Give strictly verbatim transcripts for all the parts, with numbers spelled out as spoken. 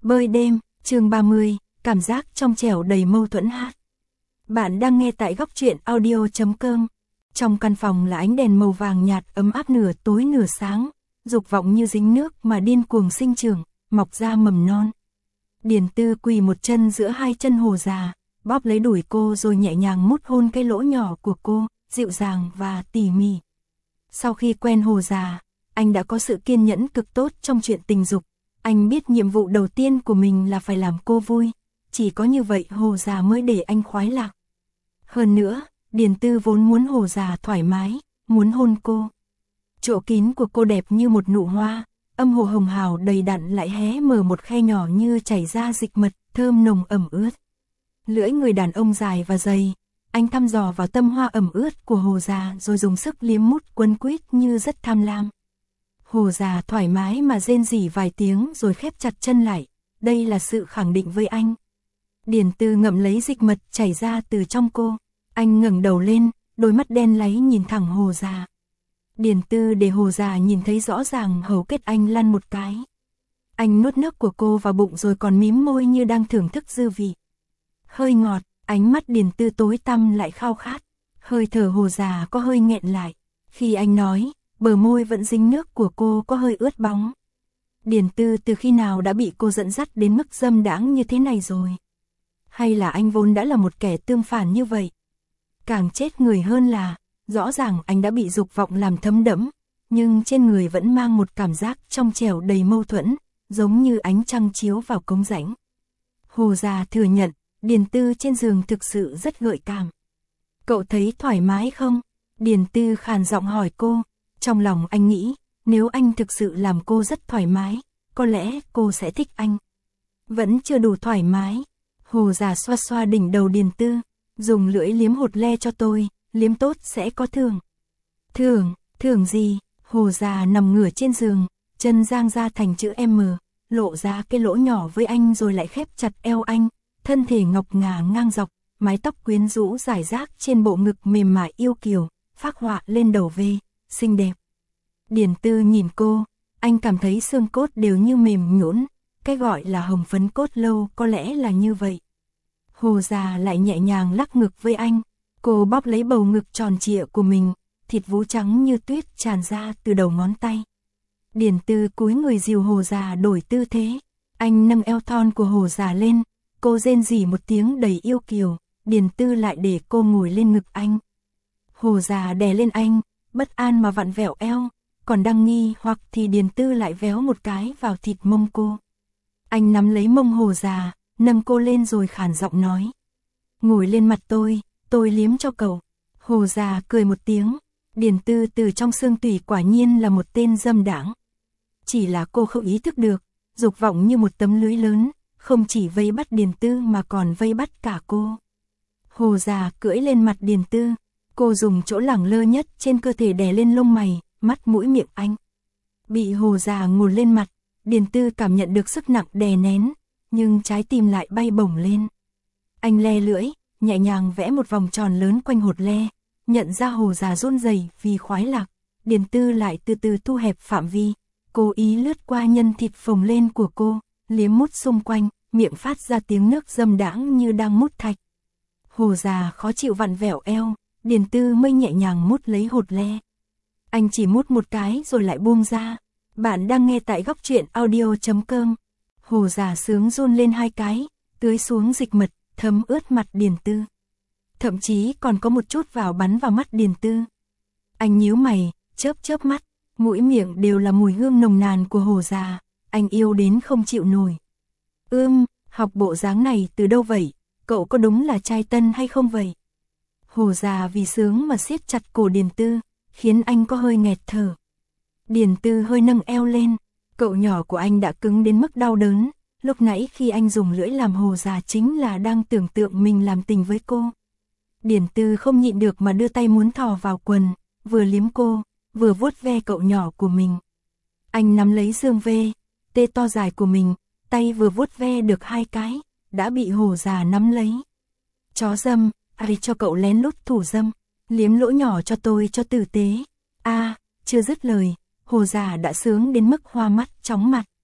Bơi đêm, chương ba mươi, cảm giác trong trẻo đầy mâu thuẫn hát. Bạn đang nghe tại góc truyện audio chấm com. Trong căn phòng là ánh đèn màu vàng nhạt ấm áp nửa tối nửa sáng, dục vọng như dính nước mà điên cuồng sinh trưởng, mọc ra mầm non. Điền Tư quỳ một chân giữa hai chân Hồ già, bóp lấy đùi cô rồi nhẹ nhàng mút hôn cái lỗ nhỏ của cô, dịu dàng và tỉ mỉ. Sau khi quen Hồ già, anh đã có sự kiên nhẫn cực tốt trong chuyện tình dục. Anh biết nhiệm vụ đầu tiên của mình là phải làm cô vui, chỉ có như vậy Hồ già mới để anh khoái lạc. Hơn nữa, Điền Tư vốn muốn Hồ già thoải mái, muốn hôn cô. Chỗ kín của cô đẹp như một nụ hoa, âm hồ hồng hào đầy đặn lại hé mở một khe nhỏ như chảy ra dịch mật, thơm nồng ẩm ướt. Lưỡi người đàn ông dài và dày, anh thăm dò vào tâm hoa ẩm ướt của Hồ già rồi dùng sức liếm mút quấn quýt như rất tham lam. Hồ già thoải mái mà rên rỉ vài tiếng rồi khép chặt chân lại, đây là sự khẳng định với anh. Điền Tư ngậm lấy dịch mật chảy ra từ trong cô, anh ngẩng đầu lên, đôi mắt đen láy nhìn thẳng Hồ già. Điền Tư để Hồ già nhìn thấy rõ ràng hầu kết anh lăn một cái. Anh nuốt nước của cô vào bụng rồi còn mím môi như đang thưởng thức dư vị. Hơi ngọt, ánh mắt Điền Tư tối tăm lại khao khát, hơi thở Hồ già có hơi nghẹn lại. Khi anh nói, bờ môi vẫn dính nước của cô có hơi ướt bóng. Điền Tư từ khi nào đã bị cô dẫn dắt đến mức dâm đãng như thế này rồi? Hay là anh vốn đã là một kẻ tương phản như vậy? Càng chết người hơn là, rõ ràng anh đã bị dục vọng làm thấm đẫm, nhưng trên người vẫn mang một cảm giác trong trẻo đầy mâu thuẫn, giống như ánh trăng chiếu vào cống rãnh. Hồ già thừa nhận, Điền Tư trên giường thực sự rất gợi cảm. Cậu thấy thoải mái không? Điền Tư khàn giọng hỏi cô. Trong lòng anh nghĩ, nếu anh thực sự làm cô rất thoải mái, có lẽ cô sẽ thích anh. Vẫn chưa đủ thoải mái. Hồ già xoa xoa đỉnh đầu Điền Tư, dùng lưỡi liếm hột le cho tôi, liếm tốt sẽ có thưởng. Thưởng, thưởng gì? Hồ già nằm ngửa trên giường, chân giang ra thành chữ M, lộ ra cái lỗ nhỏ với anh rồi lại khép chặt eo anh, thân thể ngọc ngà ngang dọc, mái tóc quyến rũ rải rác trên bộ ngực mềm mại yêu kiều, phác họa lên đầu V, xinh đẹp. Điền Tư nhìn cô, anh cảm thấy xương cốt đều như mềm nhũn, cái gọi là hồng phấn cốt lâu có lẽ là như vậy. Hồ già lại nhẹ nhàng lắc ngực với anh, cô bóp lấy bầu ngực tròn trịa của mình, thịt vú trắng như tuyết tràn ra từ đầu ngón tay. Điền Tư cúi người dìu Hồ già đổi tư thế, anh nâng eo thon của Hồ già lên, cô rên rỉ một tiếng đầy yêu kiều, Điền Tư lại để cô ngồi lên ngực anh. Hồ già đè lên anh, bất an mà vặn vẹo eo, còn đang nghi hoặc thì Điền Tư lại véo một cái vào thịt mông cô. Anh nắm lấy mông Hồ già, nâng cô lên rồi khàn giọng nói. Ngồi lên mặt tôi, tôi liếm cho cậu. Hồ già cười một tiếng, Điền Tư từ trong xương tủy quả nhiên là một tên dâm đãng. Chỉ là cô không ý thức được, dục vọng như một tấm lưới lớn, không chỉ vây bắt Điền Tư mà còn vây bắt cả cô. Hồ già cưỡi lên mặt Điền Tư, cô dùng chỗ lẳng lơ nhất trên cơ thể đè lên lông mày, mắt mũi miệng anh. Bị Hồ già ngồi lên mặt, Điền Tư cảm nhận được sức nặng đè nén, nhưng trái tim lại bay bổng lên. Anh le lưỡi, nhẹ nhàng vẽ một vòng tròn lớn quanh hột le, nhận ra Hồ già run rẩy vì khoái lạc, Điền Tư lại từ từ thu hẹp phạm vi, cố ý lướt qua nhân thịt phồng lên của cô, liếm mút xung quanh, miệng phát ra tiếng nước dâm đãng như đang mút thạch. Hồ già khó chịu vặn vẹo eo, Điền Tư mới nhẹ nhàng mút lấy hột le. Anh chỉ mút một cái rồi lại buông ra. Bạn đang nghe tại góc truyện audio chấm com. Hồ già sướng run lên hai cái, tưới xuống dịch mật, thấm ướt mặt Điền Tư. Thậm chí còn có một chút vào bắn vào mắt Điền Tư. Anh nhíu mày, chớp chớp mắt, mũi miệng đều là mùi hương nồng nàn của Hồ già, anh yêu đến không chịu nổi. Ưm, học bộ dáng này từ đâu vậy? Cậu có đúng là trai tân hay không vậy? Hồ già vì sướng mà siết chặt cổ Điền Tư, khiến anh có hơi nghẹt thở. Điền Tư hơi nâng eo lên, cậu nhỏ của anh đã cứng đến mức đau đớn, lúc nãy khi anh dùng lưỡi làm Hồ già chính là đang tưởng tượng mình làm tình với cô. Điền Tư không nhịn được mà đưa tay muốn thò vào quần, vừa liếm cô, vừa vuốt ve cậu nhỏ của mình. Anh nắm lấy xương V, tê to dài của mình, tay vừa vuốt ve được hai cái, đã bị Hồ già nắm lấy. Chó dâm, ai cho cậu lén lút thủ dâm, liếm lỗ nhỏ cho tôi cho tử tế. A, à, chưa dứt lời, Hồ già đã sướng đến mức hoa mắt chóng mặt.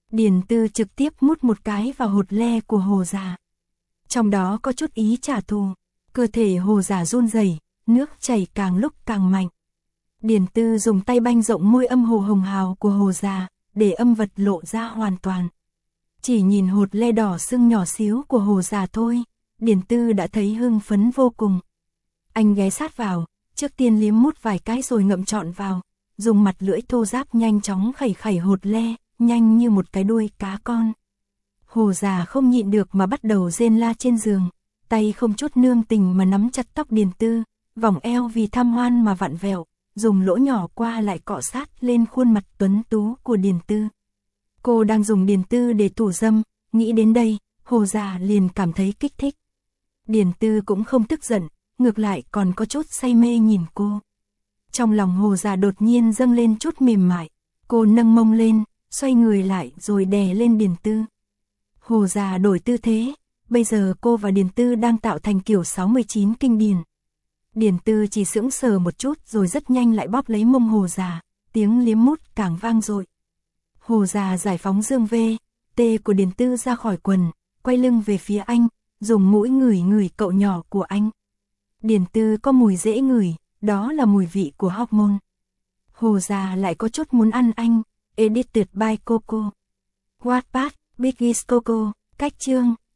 Điền Tư trực tiếp mút một cái vào hột le của Hồ già. Trong đó có chút ý trả thù, cơ thể Hồ già run rẩy, nước chảy càng lúc càng mạnh. Điền Tư dùng tay banh rộng môi âm hồ hồng hào của Hồ già, để âm vật lộ ra hoàn toàn. Chỉ nhìn hột le đỏ sưng nhỏ xíu của Hồ già thôi, Điền Tư đã thấy hưng phấn vô cùng. Anh ghé sát vào, trước tiên liếm mút vài cái rồi ngậm trọn vào, dùng mặt lưỡi thô ráp nhanh chóng khẩy khẩy hột le, nhanh như một cái đuôi cá con. Hồ già không nhịn được mà bắt đầu rên la trên giường, tay không chút nương tình mà nắm chặt tóc Điền Tư, vòng eo vì tham hoan mà vặn vẹo, dùng lỗ nhỏ qua lại cọ sát lên khuôn mặt tuấn tú của Điền Tư. Cô đang dùng Điền Tư để thủ dâm, nghĩ đến đây, Hồ già liền cảm thấy kích thích. Điền Tư cũng không tức giận, ngược lại còn có chút say mê nhìn cô. Trong lòng Hồ già đột nhiên dâng lên chút mềm mại, cô nâng mông lên, xoay người lại rồi đè lên Điền Tư. Hồ già đổi tư thế, bây giờ cô và Điền Tư đang tạo thành kiểu sáu mươi chín kinh điển. Điền Tư chỉ sững sờ một chút rồi rất nhanh lại bóp lấy mông Hồ già, tiếng liếm mút càng vang dội. Hồ già giải phóng dương vê, tê của Điền Tư ra khỏi quần, quay lưng về phía anh, dùng mũi ngửi ngửi cậu nhỏ của anh. Điền Tư có mùi dễ ngửi, đó là mùi vị của hormone. Hồ già lại có chút muốn ăn anh. Edited by Coco. Wattpad, Biggies Coco, cách chương.